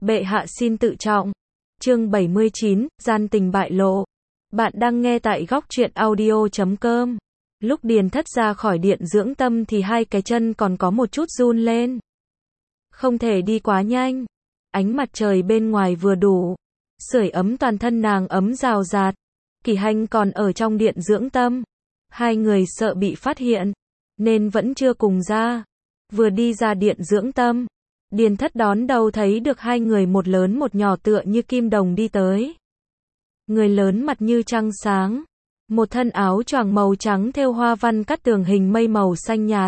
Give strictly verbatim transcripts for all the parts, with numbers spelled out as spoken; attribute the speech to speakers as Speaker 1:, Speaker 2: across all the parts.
Speaker 1: Bệ hạ xin tự trọng. Chương bảy mươi chín, gian tình bại lộ. Bạn đang nghe tại góc truyện audio chấm com. Lúc Điền Thất ra khỏi điện dưỡng tâm thì hai cái chân còn có một chút run lên. Không thể đi quá nhanh. Ánh mặt trời bên ngoài vừa đủ. Sưởi ấm toàn thân nàng ấm rào rạt. Kỷ Hành còn ở trong điện dưỡng tâm. Hai người sợ bị phát hiện. Nên vẫn chưa cùng ra. Vừa đi ra điện dưỡng tâm. Điền Thất đón đầu thấy được hai người một lớn một nhỏ tựa như kim đồng đi tới. Người lớn mặt như trăng sáng. Một thân áo choàng màu trắng thêu hoa văn cắt tường hình mây màu xanh nhạt.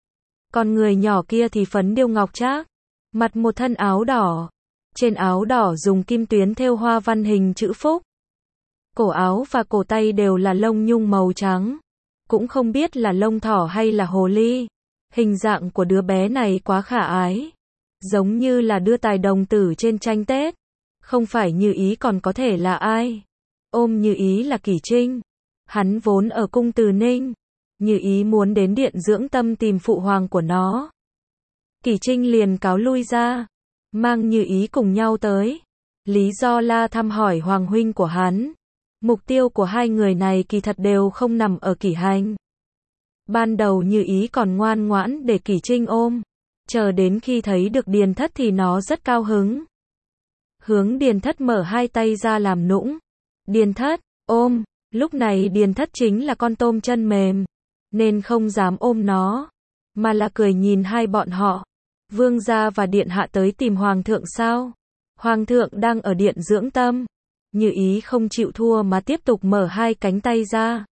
Speaker 1: Còn người nhỏ kia thì phấn điêu ngọc trác. Mặt một thân áo đỏ. Trên áo đỏ dùng kim tuyến thêu hoa văn hình chữ phúc. Cổ áo và cổ tay đều là lông nhung màu trắng. Cũng không biết là lông thỏ hay là hồ ly. Hình dạng của đứa bé này quá khả ái. Giống như là đưa tài đồng tử trên tranh Tết. Không phải Như Ý còn có thể là ai. Ôm Như Ý là Kỷ Trinh. Hắn vốn ở cung Từ Ninh. Như Ý muốn đến điện dưỡng tâm tìm phụ hoàng của nó. Kỷ Trinh liền cáo lui ra. Mang Như Ý cùng nhau tới. Lý do là thăm hỏi hoàng huynh của hắn. Mục tiêu của hai người này kỳ thật đều không nằm ở Kỷ Hành. Ban đầu Như Ý còn ngoan ngoãn để Kỷ Trinh ôm. Chờ đến khi thấy được Điền Thất thì nó rất cao hứng. Hướng Điền Thất mở hai tay ra làm nũng. Điền Thất, ôm. Lúc này Điền Thất chính là con tôm chân mềm. Nên không dám ôm nó. Mà là cười nhìn hai bọn họ. Vương gia và điện hạ tới tìm hoàng thượng sao? Hoàng thượng đang ở điện dưỡng tâm. Như Ý không chịu thua mà tiếp tục mở hai cánh tay ra.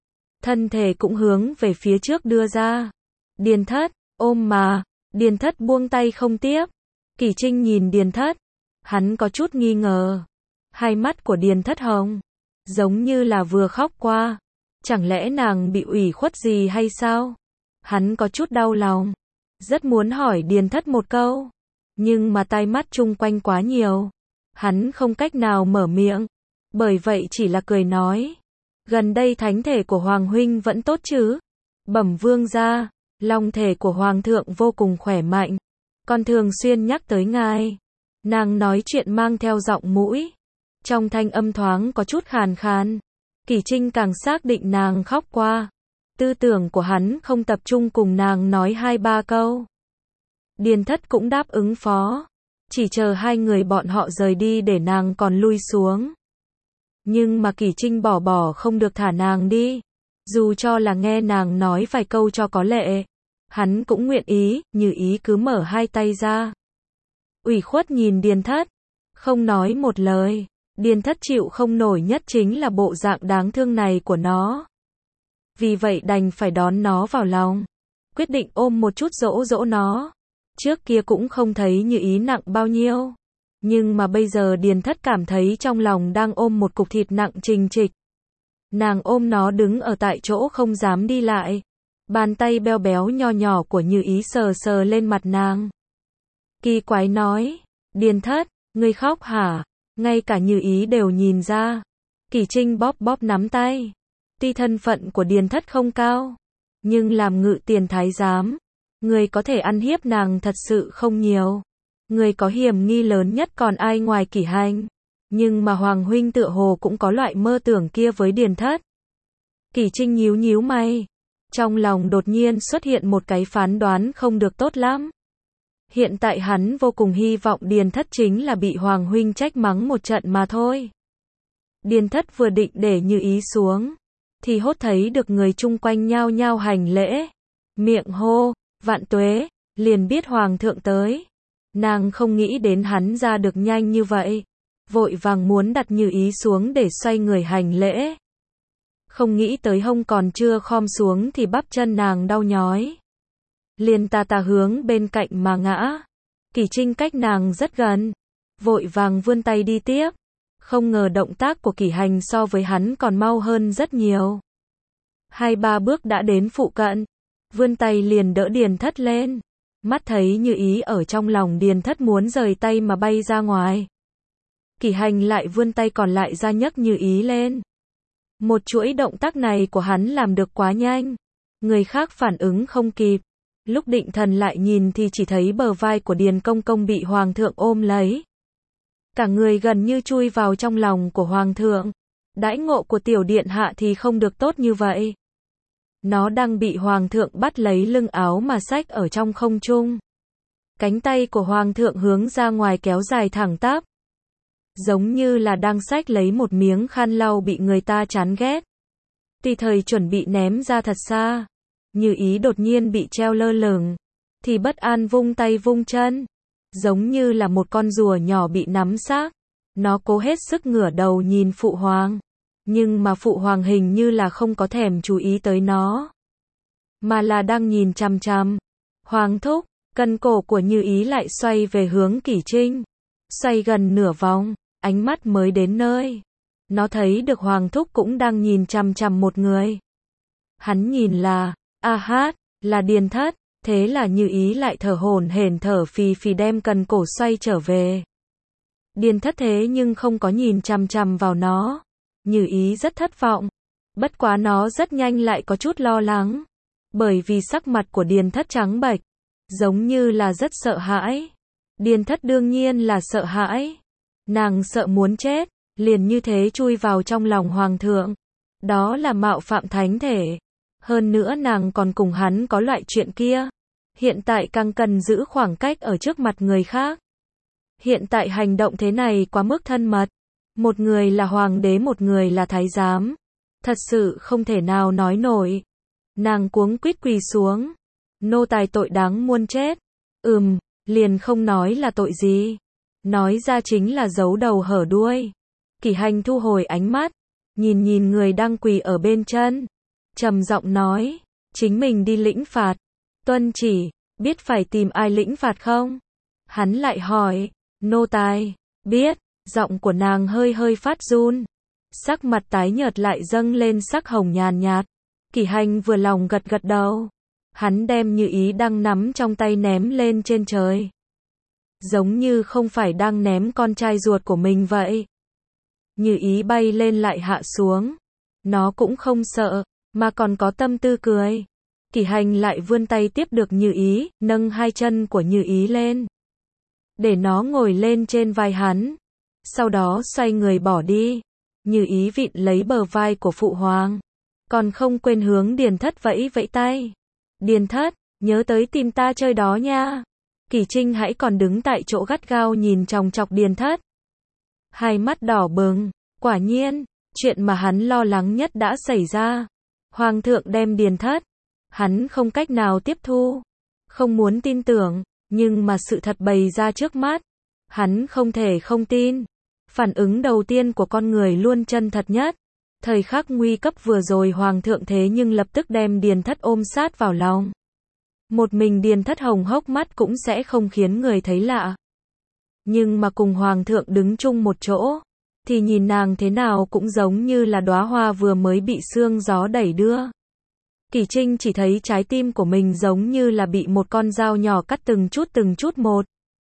Speaker 1: Thân thể cũng hướng về phía trước đưa ra. Điền Thất, ôm mà. Điền Thất buông tay không tiếp. Kỷ Trinh nhìn Điền Thất. Hắn có chút nghi ngờ. Hai mắt của Điền Thất hồng. Giống như là vừa khóc qua. Chẳng lẽ nàng bị ủy khuất gì hay sao? Hắn có chút đau lòng. Rất muốn hỏi Điền Thất một câu. Nhưng mà tai mắt chung quanh quá nhiều. Hắn không cách nào mở miệng. Bởi vậy chỉ là cười nói. Gần đây thánh thể của Hoàng huynh vẫn tốt chứ? Bẩm vương gia. Long thể của Hoàng thượng vô cùng khỏe mạnh. Con thường xuyên nhắc tới ngài. Nàng nói chuyện mang theo giọng mũi. Trong thanh âm thoáng có chút khàn khàn. Kỷ Trinh càng xác định nàng khóc qua. Tư tưởng của hắn không tập trung cùng nàng nói hai ba câu. Điền Thất cũng đáp ứng phó. Chỉ chờ hai người bọn họ rời đi để nàng còn lui xuống. Nhưng mà Kỷ Trinh bỏ bỏ không được thả nàng đi. Dù cho là nghe nàng nói vài câu cho có lệ. Hắn cũng nguyện ý, Như Ý cứ mở hai tay ra. Ủy khuất nhìn Điền Thất. Không nói một lời. Điền Thất chịu không nổi nhất chính là bộ dạng đáng thương này của nó. Vì vậy đành phải đón nó vào lòng. Quyết định ôm một chút dỗ dỗ nó. Trước kia cũng không thấy Như Ý nặng bao nhiêu. Nhưng mà bây giờ Điền Thất cảm thấy trong lòng đang ôm một cục thịt nặng trình trịch. Nàng ôm nó đứng ở tại chỗ không dám đi lại. Bàn tay beo béo nho nhỏ của Như Ý sờ sờ lên mặt nàng. Kỳ quái nói. Điền Thất, ngươi khóc hả? Ngay cả Như Ý đều nhìn ra. Kỷ Trinh bóp bóp nắm tay. Tuy thân phận của Điền Thất không cao. Nhưng làm ngự tiền thái giám. Người có thể ăn hiếp nàng thật sự không nhiều. Người có hiểm nghi lớn nhất còn ai ngoài Kỷ Hành. Nhưng mà Hoàng huynh tựa hồ cũng có loại mơ tưởng kia với Điền Thất. Kỷ Trinh nhíu nhíu mày. Trong lòng đột nhiên xuất hiện một cái phán đoán không được tốt lắm. Hiện tại hắn vô cùng hy vọng Điền Thất chính là bị Hoàng huynh trách mắng một trận mà thôi. Điền Thất vừa định để Như Ý xuống. Thì hốt thấy được người chung quanh nhao nhao hành lễ. Miệng hô, vạn tuế, liền biết Hoàng thượng tới. Nàng không nghĩ đến hắn ra được nhanh như vậy. Vội vàng muốn đặt Như Ý xuống để xoay người hành lễ. Không nghĩ tới hông còn chưa khom xuống thì bắp chân nàng đau nhói. Liền tà tà hướng bên cạnh mà ngã. Kỷ Trinh cách nàng rất gần. Vội vàng vươn tay đi tiếp. Không ngờ động tác của Kỷ Hành so với hắn còn mau hơn rất nhiều. Hai ba bước đã đến phụ cận. Vươn tay liền đỡ Điền Thất lên. Mắt thấy Như Ý ở trong lòng Điền Thất muốn rời tay mà bay ra ngoài. Kỷ Hành lại vươn tay còn lại ra nhấc Như Ý lên. Một chuỗi động tác này của hắn làm được quá nhanh. Người khác phản ứng không kịp. Lúc định thần lại nhìn thì chỉ thấy bờ vai của Điền Công Công bị Hoàng thượng ôm lấy. cả người gần như chui vào trong lòng của Hoàng thượng. Đãi ngộ của tiểu điện hạ thì không được tốt như vậy. Nó đang bị Hoàng thượng bắt lấy lưng áo mà xách ở trong không trung. Cánh tay của Hoàng thượng hướng ra ngoài kéo dài thẳng tắp. Giống như là đang xách lấy một miếng khăn lau bị người ta chán ghét. Tùy thời chuẩn bị ném ra thật xa. Như Ý đột nhiên bị treo lơ lửng. Thì bất an vung tay vung chân. Giống như là một con rùa nhỏ bị nắm xác. Nó cố hết sức ngửa đầu nhìn Phụ Hoàng. Nhưng mà Phụ Hoàng hình như là không có thèm chú ý tới nó. Mà là đang nhìn chằm chằm. Hoàng thúc, cần cổ của Như Ý lại xoay về hướng Kỷ Trinh. Xoay gần nửa vòng, ánh mắt mới đến nơi. Nó thấy được Hoàng thúc cũng đang nhìn chằm chằm một người. Hắn nhìn là, a hát, là Điền Thất. Thế là Như Ý lại thở hổn hển thở phì phì đem cần cổ xoay trở về. Điền Thất thế nhưng không có nhìn chằm chằm vào nó. Như Ý rất thất vọng. Bất quá nó rất nhanh lại có chút lo lắng. Bởi vì sắc mặt của Điền Thất trắng bệch. Giống như là rất sợ hãi. Điền Thất đương nhiên là sợ hãi. Nàng sợ muốn chết. Liền như thế chui vào trong lòng Hoàng thượng. Đó là mạo phạm thánh thể. Hơn nữa nàng còn cùng hắn có loại chuyện kia. Hiện tại càng cần giữ khoảng cách ở trước mặt người khác. Hiện tại hành động thế này quá mức thân mật. Một người là hoàng đế, một người là thái giám. Thật sự không thể nào nói nổi. Nàng cuống quýt quỳ xuống. Nô tài tội đáng muôn chết. Ừm, liền không nói là tội gì. Nói ra chính là giấu đầu hở đuôi. Kỷ Hành thu hồi ánh mắt. Nhìn nhìn người đang quỳ ở bên chân. Trầm giọng nói. Chính mình đi lĩnh phạt. Tuân chỉ, biết phải tìm ai lĩnh phạt không? Hắn lại hỏi. Nô tài, biết. Giọng của nàng hơi hơi phát run. Sắc mặt tái nhợt lại dâng lên sắc hồng nhàn nhạt. Kỷ Hành vừa lòng gật gật đầu. Hắn đem Như Ý đang nắm trong tay ném lên trên trời. Giống như không phải đang ném con trai ruột của mình vậy. Như Ý bay lên lại hạ xuống. Nó cũng không sợ, mà còn có tâm tư cười. Kỷ Hành lại vươn tay tiếp được Như Ý, nâng hai chân của Như Ý lên. Để nó ngồi lên trên vai hắn. Sau đó xoay người bỏ đi. Như Ý vịn lấy bờ vai của Phụ Hoàng. Còn không quên hướng Điền Thất vẫy vẫy tay. Điền Thất, nhớ tới tìm ta chơi đó nha. Kỷ Trinh hãy còn đứng tại chỗ gắt gao nhìn chòng chọc Điền Thất. Hai mắt đỏ bừng, quả nhiên, chuyện mà hắn lo lắng nhất đã xảy ra. Hoàng thượng đem Điền Thất. Hắn không cách nào tiếp thu. Không muốn tin tưởng, nhưng mà sự thật bày ra trước mắt. Hắn không thể không tin. Phản ứng đầu tiên của con người luôn chân thật nhất. Thời khắc nguy cấp vừa rồi Hoàng thượng thế nhưng lập tức đem Điền Thất ôm sát vào lòng. Một mình Điền Thất hồng hốc mắt cũng sẽ không khiến người thấy lạ. Nhưng mà cùng Hoàng thượng đứng chung một chỗ, thì nhìn nàng thế nào cũng giống như là đóa hoa vừa mới bị sương gió đẩy đưa. Kỷ Trinh chỉ thấy trái tim của mình giống như là bị một con dao nhỏ cắt từng chút từng chút một.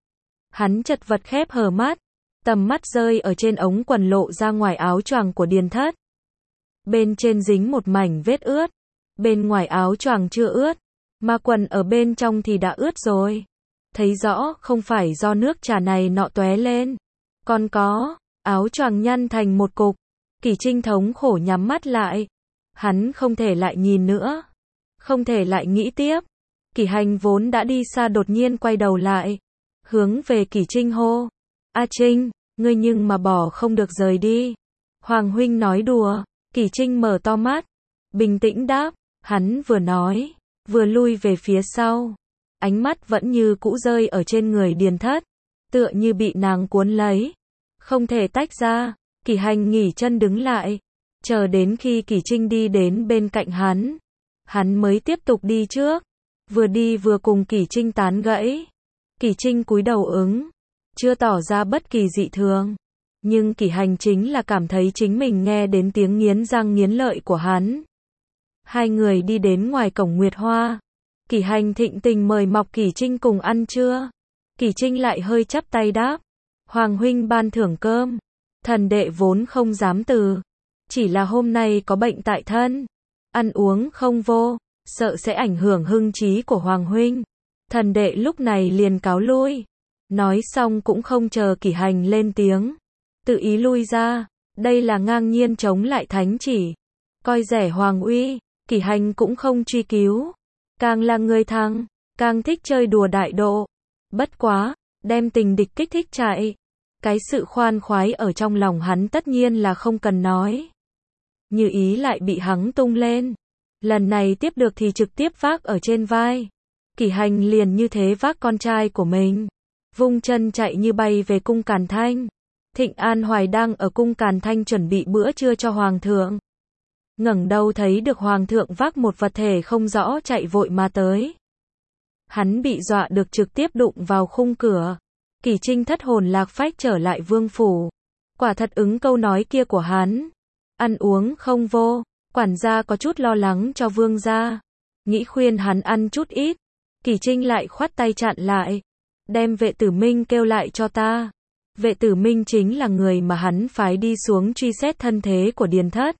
Speaker 1: Hắn chật vật khép hờ mắt, tầm mắt rơi ở trên ống quần lộ ra ngoài áo choàng của Điền Thất. Bên trên dính một mảnh vết ướt, bên ngoài áo choàng chưa ướt, mà quần ở bên trong thì đã ướt rồi. Thấy rõ không phải do nước trà này nọ tóe lên, còn có áo choàng nhăn thành một cục. Kỷ Trinh thống khổ nhắm mắt lại. Hắn không thể lại nhìn nữa, không thể lại nghĩ tiếp. Kỷ Hành vốn đã đi xa đột nhiên quay đầu lại, hướng về Kỷ Trinh hô. A Trinh, ngươi nhưng mà bỏ không được rời đi. Hoàng huynh nói đùa. Kỷ Trinh mở to mắt, bình tĩnh đáp. Hắn vừa nói, vừa lui về phía sau. Ánh mắt vẫn như cũ rơi ở trên người Điền Thất, tựa như bị nàng cuốn lấy, không thể tách ra. Kỷ Hành nghỉ chân đứng lại, chờ đến khi Kỷ Trinh đi đến bên cạnh hắn, hắn mới tiếp tục đi trước, vừa đi vừa cùng Kỷ Trinh tán gẫy. Kỷ Trinh cúi đầu ứng, chưa tỏ ra bất kỳ dị thường, nhưng Kỷ Hành chính là cảm thấy chính mình nghe đến tiếng nghiến răng nghiến lợi của hắn. Hai người đi đến ngoài cổng Nguyệt Hoa. Kỷ Hành thịnh tình mời Mọc Kỷ Trinh cùng ăn trưa. Kỷ Trinh lại hơi chắp tay đáp. Hoàng huynh ban thưởng cơm. Thần đệ vốn không dám từ. Chỉ là hôm nay có bệnh tại thân. Ăn uống không vô. Sợ sẽ ảnh hưởng hưng trí của Hoàng huynh. Thần đệ lúc này liền cáo lui. Nói xong cũng không chờ Kỷ Hành lên tiếng, tự ý lui ra, đây là ngang nhiên chống lại thánh chỉ, coi rẻ hoàng uy. Kỷ Hành cũng không truy cứu, càng là người thằng, càng thích chơi đùa đại độ. Bất quá, đem tình địch kích thích chạy. Cái sự khoan khoái ở trong lòng hắn tất nhiên là không cần nói. Như Ý lại bị hắn tung lên. Lần này tiếp được thì trực tiếp vác ở trên vai. Kỷ Hành liền như thế vác con trai của mình. Vung chân chạy như bay về cung Càn Thanh. Thịnh An Hoài đang ở cung Càn Thanh chuẩn bị bữa trưa cho Hoàng thượng. Ngẩng đầu thấy được Hoàng thượng vác một vật thể không rõ chạy vội mà tới. Hắn bị dọa được trực tiếp đụng vào khung cửa. Kỷ Trinh thất hồn lạc phách trở lại vương phủ. Quả thật ứng câu nói kia của hắn. Ăn uống không vô. Quản gia có chút lo lắng cho vương gia. Nghĩ khuyên hắn ăn chút ít. Kỷ Trinh lại khoát tay chặn lại. Đem vệ tử Minh kêu lại cho ta. Vệ tử Minh chính là người mà hắn phái đi xuống truy xét thân thế của Điền Thất.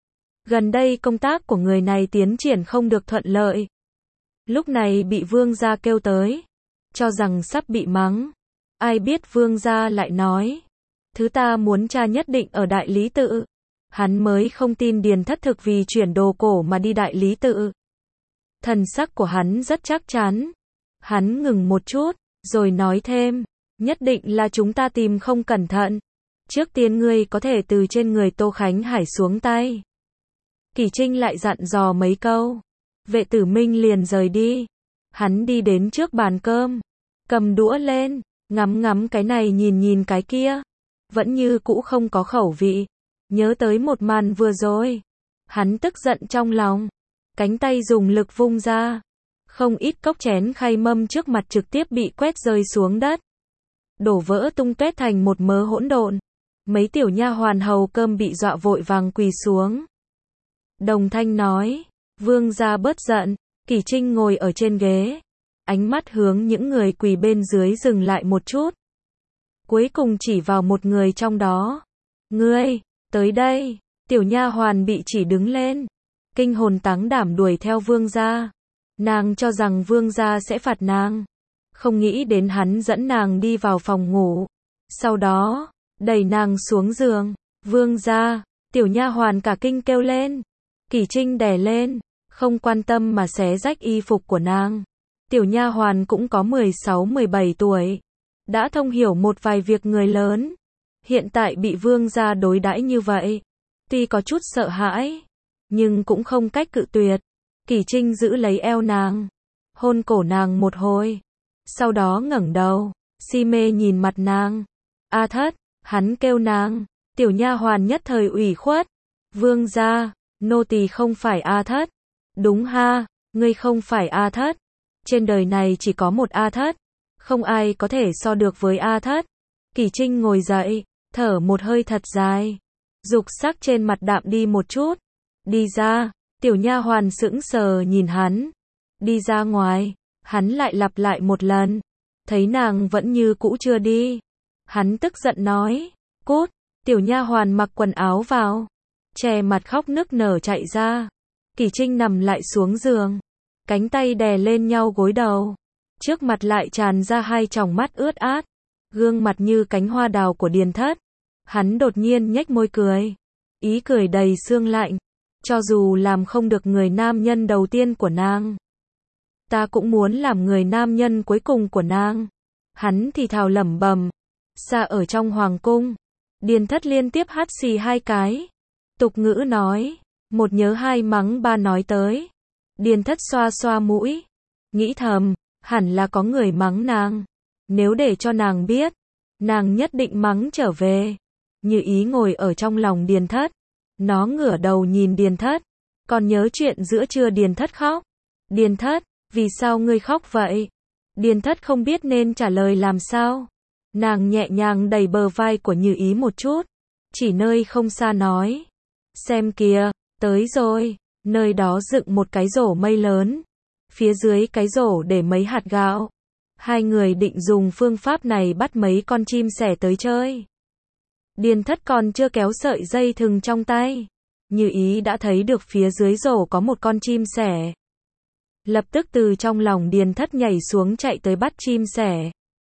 Speaker 1: Gần đây công tác của người này tiến triển không được thuận lợi. Lúc này bị vương gia kêu tới. Cho rằng sắp bị mắng. Ai biết vương gia lại nói. Thứ ta muốn tra nhất định ở Đại Lý Tự. Hắn mới không tin Điền Thất thực vì chuyển đồ cổ mà đi Đại Lý Tự. Thần sắc của hắn rất chắc chắn. Hắn ngừng một chút, rồi nói thêm. Nhất định là chúng ta tìm không cẩn thận. Trước tiên ngươi có thể từ trên người Tô Khánh Hải xuống tay. Kỷ Trinh lại dặn dò mấy câu. Vệ tử Minh liền rời đi. Hắn đi đến trước bàn cơm. Cầm đũa lên. Ngắm ngắm cái này nhìn nhìn cái kia. Vẫn như cũ không có khẩu vị. Nhớ tới một màn vừa rồi. Hắn tức giận trong lòng. Cánh tay dùng lực vung ra. Không ít cốc chén khay mâm trước mặt trực tiếp bị quét rơi xuống đất. Đổ vỡ tung tóe thành một mớ hỗn độn. Mấy tiểu nha hoàn hầu cơm bị dọa vội vàng quỳ xuống. Đồng thanh nói. Vương gia bớt giận. Kỷ Trinh ngồi ở trên ghế. Ánh mắt hướng những người quỳ bên dưới dừng lại một chút. Cuối cùng chỉ vào một người trong đó. Ngươi, tới đây. Tiểu nha hoàn bị chỉ đứng lên. Kinh hồn táng đảm đuổi theo vương gia. Nàng cho rằng vương gia sẽ phạt nàng. Không nghĩ đến hắn dẫn nàng đi vào phòng ngủ. Sau đó, đẩy nàng xuống giường. Vương gia, tiểu nha hoàn cả kinh kêu lên. Kỷ Trinh đè lên, không quan tâm mà xé rách y phục của nàng. Tiểu nha hoàn cũng có mười sáu mười bảy tuổi. Đã thông hiểu một vài việc người lớn. Hiện tại bị vương gia đối đãi như vậy. Tuy có chút sợ hãi, nhưng cũng không cách cự tuyệt. Kỷ Trinh giữ lấy eo nàng. Hôn cổ nàng một hồi. Sau đó ngẩng đầu, si mê nhìn mặt nàng. A Thất, hắn kêu nàng. Tiểu nha hoàn nhất thời ủy khuất. Vương gia, nô tỳ không phải A Thất. Đúng ha, ngươi không phải A Thất. Trên đời này chỉ có một A Thất. Không ai có thể so được với A Thất. Kỷ Trinh ngồi dậy, thở một hơi thật dài. Dục sắc trên mặt đạm đi một chút. Đi ra, tiểu nha hoàn sững sờ nhìn hắn. Đi ra ngoài, hắn lại lặp lại một lần. Thấy nàng vẫn như cũ chưa đi. Hắn tức giận nói, cút, tiểu nha hoàn mặc quần áo vào. Che mặt khóc nức nở chạy ra. Kỷ Trinh nằm lại xuống giường. Cánh tay đè lên nhau gối đầu. Trước mặt lại tràn ra hai tròng mắt ướt át. Gương mặt như cánh hoa đào của Điền Thất. Hắn đột nhiên nhếch môi cười. Ý cười đầy xương lạnh. Cho dù làm không được người nam nhân đầu tiên của nàng, ta cũng muốn làm người nam nhân cuối cùng của nàng. Hắn thì thào lẩm bẩm. Xa ở trong hoàng cung, Điền Thất liên tiếp hắt xì hai cái. Tục ngữ nói, một nhớ hai mắng ba nói tới. Điền Thất xoa xoa mũi, nghĩ thầm, hẳn là có người mắng nàng. Nếu để cho nàng biết, nàng nhất định mắng trở về. Như Ý ngồi ở trong lòng Điền Thất. Nó ngửa đầu nhìn Điền Thất. Còn nhớ chuyện giữa trưa Điền Thất khóc. Điền Thất, vì sao ngươi khóc vậy? Điền Thất không biết nên trả lời làm sao. Nàng nhẹ nhàng đẩy bờ vai của Như Ý một chút. Chỉ nơi không xa nói. Xem kìa, tới rồi. Nơi đó dựng một cái rổ mây lớn. Phía dưới cái rổ để mấy hạt gạo. Hai người định dùng phương pháp này bắt mấy con chim sẻ tới chơi. Điền Thất còn chưa kéo sợi dây thừng trong tay. Như Ý đã thấy được phía dưới rổ có một con chim sẻ. Lập tức từ trong lòng Điền Thất nhảy xuống chạy tới bắt chim sẻ.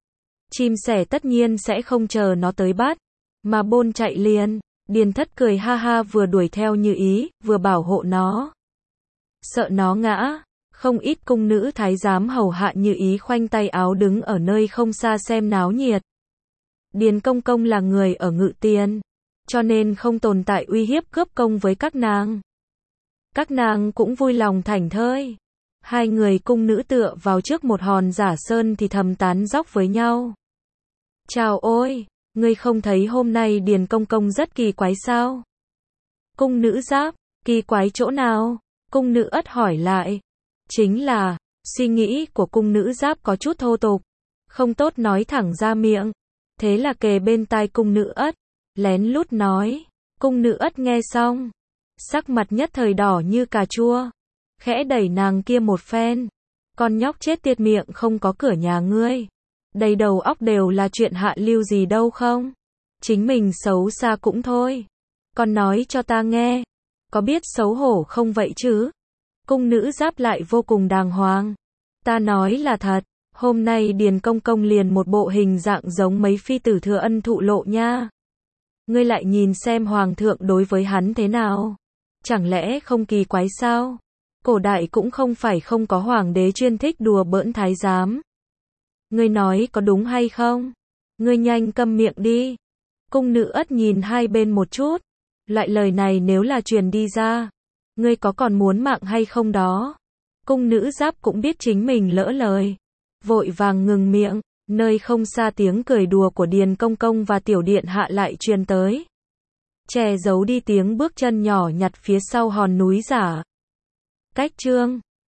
Speaker 1: Chim sẻ tất nhiên sẽ không chờ nó tới bắt, mà bôn chạy liền. Điền Thất cười ha ha, vừa đuổi theo Như Ý, vừa bảo hộ nó. Sợ nó ngã, không ít cung nữ thái giám hầu hạ Như Ý khoanh tay áo đứng ở nơi không xa xem náo nhiệt. Điền công công là người ở Ngự Tiền, cho nên không tồn tại uy hiếp cướp công với các nàng. Các nàng cũng vui lòng thảnh thơi. Hai người cung nữ tựa vào trước một hòn giả sơn thì thầm tán dóc với nhau. Chào ôi, ngươi không thấy hôm nay Điền công công rất kỳ quái sao? Cung nữ Giáp, kỳ quái chỗ nào? Cung nữ Ất hỏi lại. Chính là, suy nghĩ của cung nữ Giáp có chút thô tục, không tốt nói thẳng ra miệng. Thế là kề bên tai cung nữ Ất, lén lút nói. Cung nữ Ất nghe xong, sắc mặt nhất thời đỏ như cà chua, khẽ đẩy nàng kia một phen. Con nhóc chết tiệt, miệng không có cửa nhà ngươi, đầy đầu óc đều là chuyện hạ lưu gì đâu không? Chính mình xấu xa cũng thôi, con nói cho ta nghe, có biết xấu hổ không vậy chứ? Cung nữ Giáp lại vô cùng đàng hoàng. Ta nói là thật, hôm nay Điền công công liền một bộ hình dạng giống mấy phi tử thừa ân thụ lộ nha. Ngươi lại nhìn xem hoàng thượng đối với hắn thế nào, chẳng lẽ không kỳ quái sao? Cổ đại cũng không phải không có hoàng đế chuyên thích đùa bỡn thái giám. Ngươi nói có đúng hay không? Ngươi nhanh câm miệng đi. Cung nữ Ất nhìn hai bên một chút, loại lời này nếu là truyền đi ra, ngươi có còn muốn mạng hay không đó? Cung nữ Giáp cũng biết chính mình lỡ lời, vội vàng ngừng miệng. Nơi không xa tiếng cười đùa của Điền công công và tiểu điện hạ lại truyền tới, che giấu đi tiếng bước chân nhỏ nhặt phía sau hòn núi giả. Cách chương